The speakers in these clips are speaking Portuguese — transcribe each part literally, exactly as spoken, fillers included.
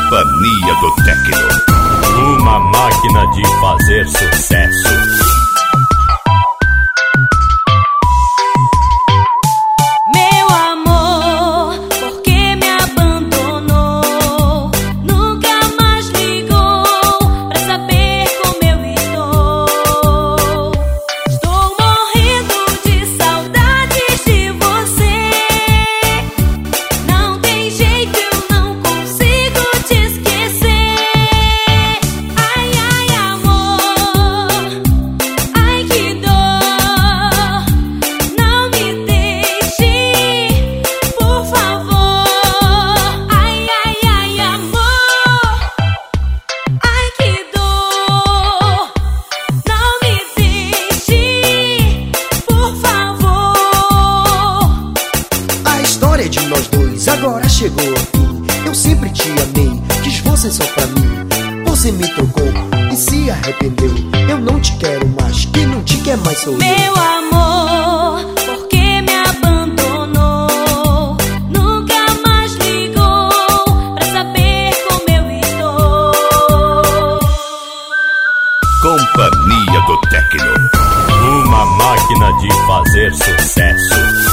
Companhia do Tecno, uma máquina de fazer sucesso. De nós dois agora chegou ao fim. Eu sempre te amei, quis você só pra mim. Você me trocou e se arrependeu. Eu não te quero mais, quem não te quer mais sou eu. Meu amor, por que me abandonou? Nunca mais ligou pra saber como eu estou. Companhia do Tecno, uma máquina de fazer sucesso.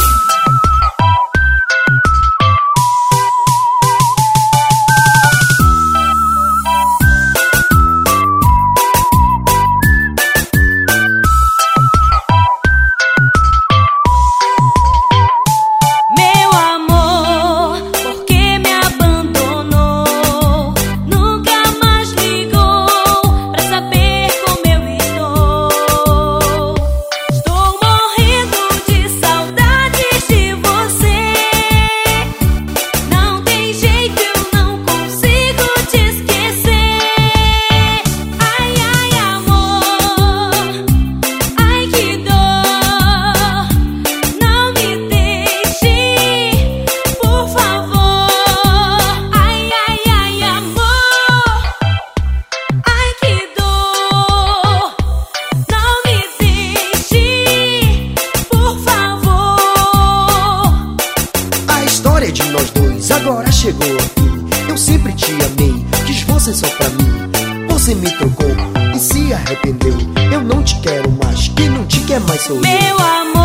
De nós dois agora chegou ao fim. Eu sempre te amei, quis você só pra mim. Você me trocou e se arrependeu. Eu não te quero mais, quem não te quer mais sou eu. Meu amor.